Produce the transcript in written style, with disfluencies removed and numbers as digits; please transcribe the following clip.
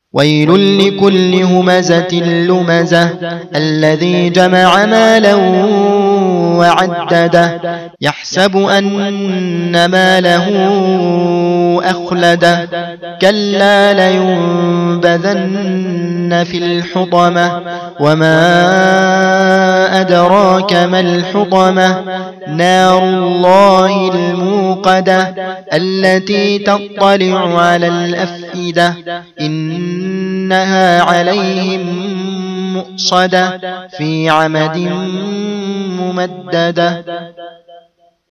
ويل لكل همزة لمزة الذي جمع مالا وعدده يحسب أن ماله أخلده كلا لينبذن في الحطمة وما أدراك ما الحطمة نار الله الموقدة التي تطلع على الأفئدة إنها عليهم مؤصدة في عمد ممددة.